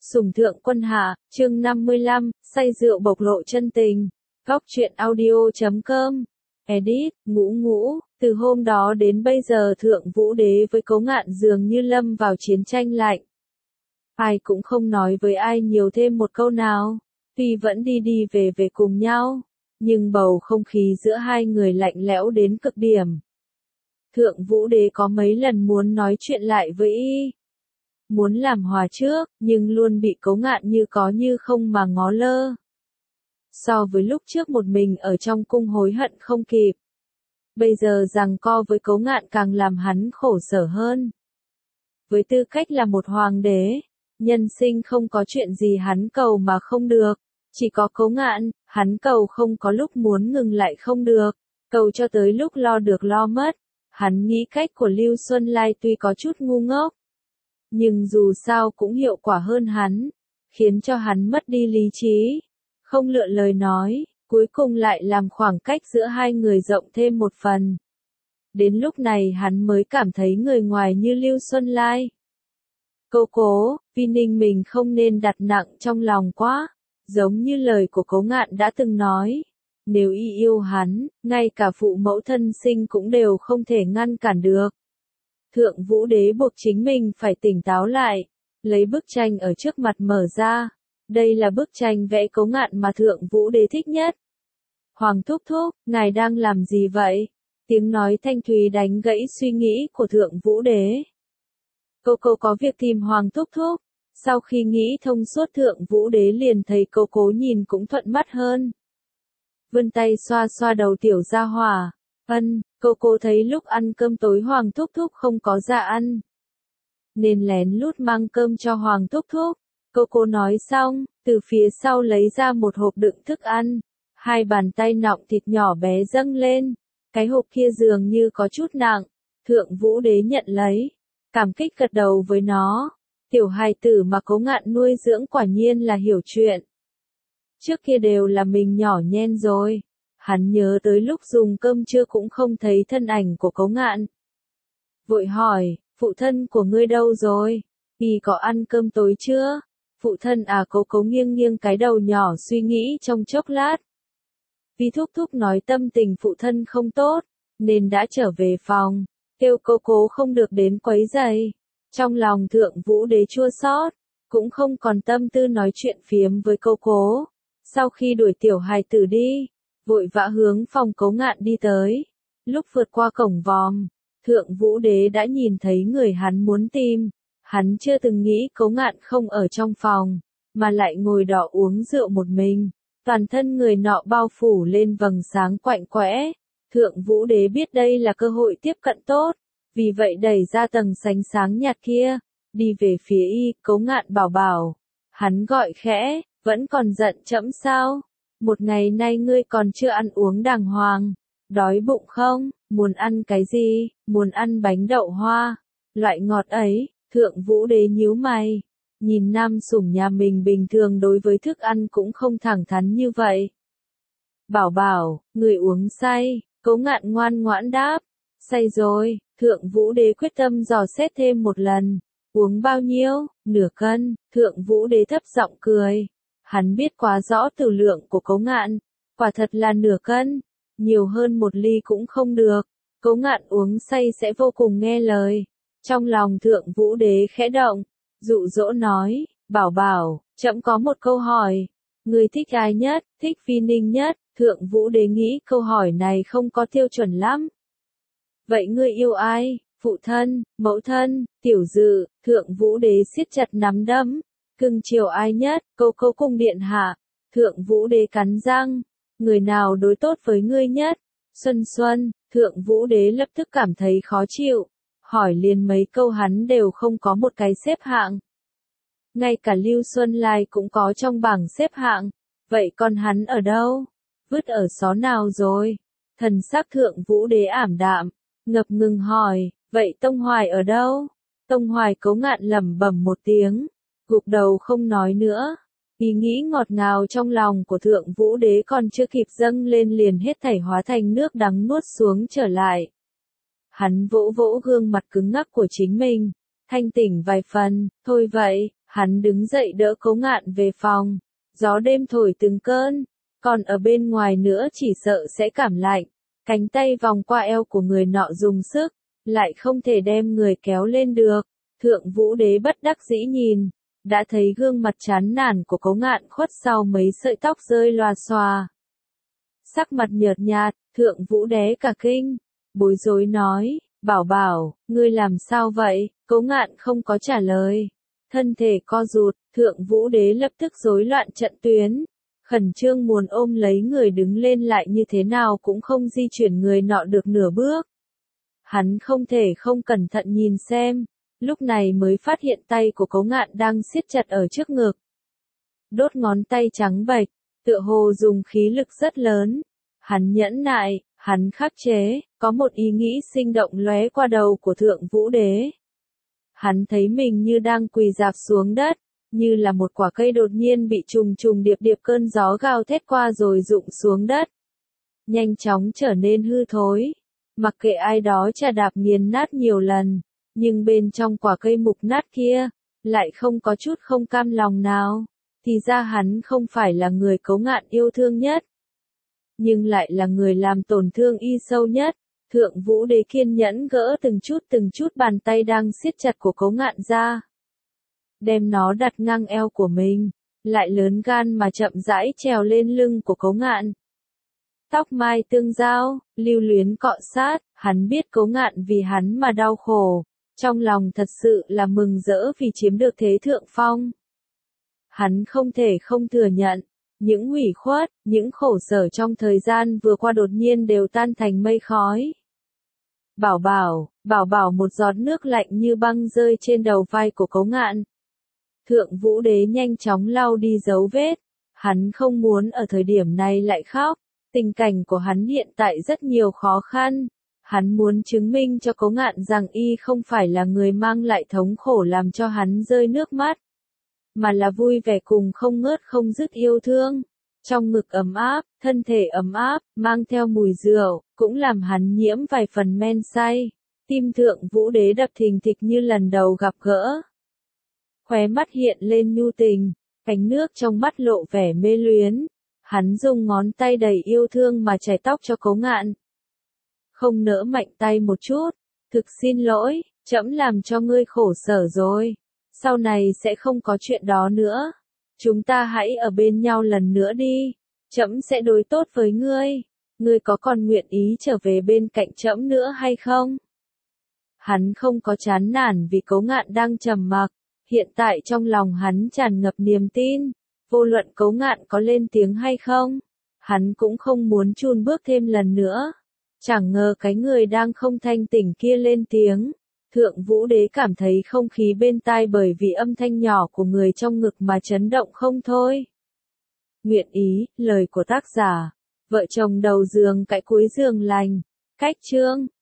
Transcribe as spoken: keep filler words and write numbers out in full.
Sủng thượng quân hạ, chương năm mươi lăm, say rượu bộc lộ chân tình. Góc truyện audio chấm com. Edit, ngũ ngũ, từ hôm đó đến bây giờ Thượng Vũ Đế với Cố Ngạn dường như lâm vào chiến tranh lạnh. Ai cũng không nói với ai nhiều thêm một câu nào, tuy vẫn đi đi về về cùng nhau, nhưng bầu không khí giữa hai người lạnh lẽo đến cực điểm. Thượng Vũ Đế có mấy lần muốn nói chuyện lại với y, muốn làm hòa trước, nhưng luôn bị Cố Ngạn như có như không mà ngó lơ. So với lúc trước một mình ở trong cung hối hận không kịp, bây giờ giằng co với Cố Ngạn càng làm hắn khổ sở hơn. Với tư cách là một hoàng đế, nhân sinh không có chuyện gì hắn cầu mà không được, chỉ có Cố Ngạn, hắn cầu không có lúc muốn ngừng lại không được, cầu cho tới lúc lo được lo mất. Hắn nghĩ cách của Lưu Xuân Lai tuy có chút ngu ngốc, nhưng dù sao cũng hiệu quả hơn hắn, khiến cho hắn mất đi lý trí, không lựa lời nói, cuối cùng lại làm khoảng cách giữa hai người rộng thêm một phần. Đến lúc này hắn mới cảm thấy người ngoài như Lưu Xuân Lai. Cô Cố, Vi Ninh mình không nên đặt nặng trong lòng quá, giống như lời của Cố Ngạn đã từng nói. Nếu y yêu hắn, ngay cả phụ mẫu thân sinh cũng đều không thể ngăn cản được. Thượng Vũ Đế buộc chính mình phải tỉnh táo lại, lấy bức tranh ở trước mặt mở ra. Đây là bức tranh vẽ Cố Ngạn mà Thượng Vũ Đế thích nhất. Hoàng thúc thúc, ngài đang làm gì vậy? Tiếng nói thanh thúy đánh gãy suy nghĩ của Thượng Vũ Đế. Cô cô có việc tìm Hoàng thúc thúc. Sau khi nghĩ thông suốt Thượng Vũ Đế liền thấy cô Cố nhìn cũng thuận mắt hơn. Vươn tay xoa xoa đầu tiểu gia hỏa. Ân, cô cô thấy lúc ăn cơm tối Hoàng thúc thúc không có ra ăn, nên lén lút mang cơm cho Hoàng thúc thúc. Cô cô nói xong, từ phía sau lấy ra một hộp đựng thức ăn. Hai bàn tay nọng thịt nhỏ bé dâng lên. Cái hộp kia dường như có chút nặng. Thượng Vũ Đế nhận lấy, cảm kích gật đầu với nó. Tiểu hài tử mà Cố Ngạn nuôi dưỡng quả nhiên là hiểu chuyện. Trước kia đều là mình nhỏ nhen rồi. Hắn nhớ tới lúc dùng cơm trưa cũng không thấy thân ảnh của Cố Ngạn. Vội hỏi, phụ thân của ngươi đâu rồi? Y có ăn cơm tối chưa? Phụ thân à? Cố Cố nghiêng nghiêng cái đầu nhỏ suy nghĩ trong chốc lát. Vi thúc thúc nói tâm tình phụ thân không tốt, nên đã trở về phòng, kêu Cố Cố không được đến quấy rầy. Trong lòng Thượng Vũ Đế chua xót, cũng không còn tâm tư nói chuyện phiếm với Cố Cố. Sau khi đuổi tiểu hài tử đi, vội vã hướng phòng Cố Ngạn đi tới. Lúc vượt qua cổng vòm, Thượng Vũ Đế đã nhìn thấy người hắn muốn tìm. Hắn chưa từng nghĩ Cố Ngạn không ở trong phòng, mà lại ngồi đỏ uống rượu một mình. Toàn thân người nọ bao phủ lên vầng sáng quạnh quẽ. Thượng Vũ Đế biết đây là cơ hội tiếp cận tốt, vì vậy đẩy ra tầng sánh sáng nhạt kia, đi về phía y. Cố Ngạn bảo bảo. Hắn gọi khẽ, vẫn còn giận trẫm sao? Một ngày nay ngươi còn chưa ăn uống đàng hoàng, đói bụng không? Muốn ăn cái gì? Muốn ăn bánh đậu hoa, loại ngọt ấy. Thượng Vũ Đế nhíu mày, nhìn nam sủng nhà mình bình thường đối với thức ăn cũng không thẳng thắn như vậy. Bảo bảo, người uống say. Cố Ngạn ngoan ngoãn đáp. Say rồi. Thượng Vũ Đế quyết tâm dò xét thêm một lần. Uống bao nhiêu? Nửa cân. Thượng Vũ Đế thấp giọng cười. Hắn biết quá rõ tử lượng của Cố Ngạn, quả thật là nửa cân, nhiều hơn một ly cũng không được. Cố Ngạn uống say sẽ vô cùng nghe lời. Trong lòng Thượng Vũ Đế khẽ động, dụ dỗ nói, bảo bảo, trẫm có một câu hỏi. Ngươi thích ai nhất? Thích Vi Ninh nhất. Thượng Vũ Đế nghĩ câu hỏi này không có tiêu chuẩn lắm. Vậy ngươi yêu ai? Phụ thân, mẫu thân, tiểu dự? Thượng Vũ Đế siết chặt nắm đấm. Cưng chiều ai nhất? Cố Cố cung điện hạ. Thượng Vũ Đế cắn răng. Người nào đối tốt với ngươi nhất? Xuân Xuân. Thượng Vũ Đế lập tức cảm thấy khó chịu. Hỏi liền mấy câu hắn đều không có một cái xếp hạng. Ngay cả Lưu Xuân Lai cũng có trong bảng xếp hạng. Vậy còn hắn ở đâu? Vứt ở xó nào rồi? Thần sắc Thượng Vũ Đế ảm đạm, ngập ngừng hỏi, vậy Tông Hoài ở đâu? Tông Hoài. Cố Ngạn lẩm bẩm một tiếng, gục đầu không nói nữa. Ý nghĩ ngọt ngào trong lòng của Thượng Vũ Đế còn chưa kịp dâng lên liền hết thảy hóa thành nước đắng nuốt xuống trở lại. Hắn vỗ vỗ gương mặt cứng ngắc của chính mình, thanh tỉnh vài phần. Thôi vậy, Hắn đứng dậy đỡ Cố Ngạn về phòng, gió đêm thổi từng cơn, còn ở bên ngoài nữa chỉ sợ sẽ cảm lạnh. Cánh tay vòng qua eo của người nọ dùng sức, lại không thể đem người kéo lên được. Thượng Vũ Đế bất đắc dĩ nhìn, đã thấy gương mặt chán nản của Cố Ngạn khuất sau mấy sợi tóc rơi loà xòa. Sắc mặt nhợt nhạt, Thượng Vũ Đế cả kinh, bối rối nói, bảo bảo, ngươi làm sao vậy? Cố Ngạn không có trả lời. Thân thể co rụt, Thượng Vũ Đế lập tức rối loạn trận tuyến. Khẩn trương muốn ôm lấy người đứng lên lại như thế nào cũng không di chuyển người nọ được nửa bước. Hắn không thể không cẩn thận nhìn xem, lúc này mới phát hiện tay của Cố Ngạn đang siết chặt ở trước ngực. Đốt ngón tay trắng bệch, tựa hồ dùng khí lực rất lớn. Hắn nhẫn nại, hắn khắc chế, có một ý nghĩ sinh động lóe qua đầu của Thượng Vũ Đế. Hắn thấy mình như đang quỳ rạp xuống đất, như là một quả cây đột nhiên bị trùng trùng điệp điệp cơn gió gào thét qua rồi rụng xuống đất. Nhanh chóng trở nên hư thối, mặc kệ ai đó chà đạp nghiền nát nhiều lần, nhưng bên trong quả cây mục nát kia, lại không có chút không cam lòng nào. Thì ra hắn không phải là người Cố Ngạn yêu thương nhất, nhưng lại là người làm tổn thương y sâu nhất. Thượng Vũ Đế kiên nhẫn gỡ từng chút từng chút bàn tay đang siết chặt của Cố Ngạn ra, đem nó đặt ngang eo của mình, lại lớn gan mà chậm rãi trèo lên lưng của Cố Ngạn. Tóc mai tương giao, lưu luyến cọ sát, hắn biết Cố Ngạn vì hắn mà đau khổ, trong lòng thật sự là mừng rỡ vì chiếm được thế thượng phong. Hắn không thể không thừa nhận, những ủy khuất, những khổ sở trong thời gian vừa qua đột nhiên đều tan thành mây khói. Bảo bảo, bảo bảo, một giọt nước lạnh như băng rơi trên đầu vai của Cố Ngạn. Thượng Vũ Đế nhanh chóng lau đi dấu vết, hắn không muốn ở thời điểm này lại khóc, tình cảnh của hắn hiện tại rất nhiều khó khăn, hắn muốn chứng minh cho Cố Ngạn rằng y không phải là người mang lại thống khổ làm cho hắn rơi nước mắt, mà là vui vẻ cùng không ngớt không dứt yêu thương. Trong ngực ấm áp, thân thể ấm áp, mang theo mùi rượu, cũng làm hắn nhiễm vài phần men say. Tim Thượng Vũ Đế đập thình thịch như lần đầu gặp gỡ. Khóe mắt hiện lên nhu tình, cánh nước trong mắt lộ vẻ mê luyến. Hắn dùng ngón tay đầy yêu thương mà chải tóc cho Cố Ngạn. Không nỡ mạnh tay một chút, thực xin lỗi, trẫm làm cho ngươi khổ sở rồi. Sau này sẽ không có chuyện đó nữa. Chúng ta hãy ở bên nhau lần nữa đi, trẫm sẽ đối tốt với ngươi, ngươi có còn nguyện ý trở về bên cạnh trẫm nữa hay không? Hắn không có chán nản vì Cố Ngạn đang trầm mặc, hiện tại trong lòng hắn tràn ngập niềm tin, vô luận Cố Ngạn có lên tiếng hay không, hắn cũng không muốn chùn bước thêm lần nữa. Chẳng ngờ cái người đang không thanh tỉnh kia lên tiếng. Thượng Vũ Đế cảm thấy không khí bên tai bởi vì âm thanh nhỏ của người trong ngực mà chấn động không thôi. Nguyện ý, lời của tác giả. Vợ chồng đầu giường cãi cuối giường lành. Cách chương.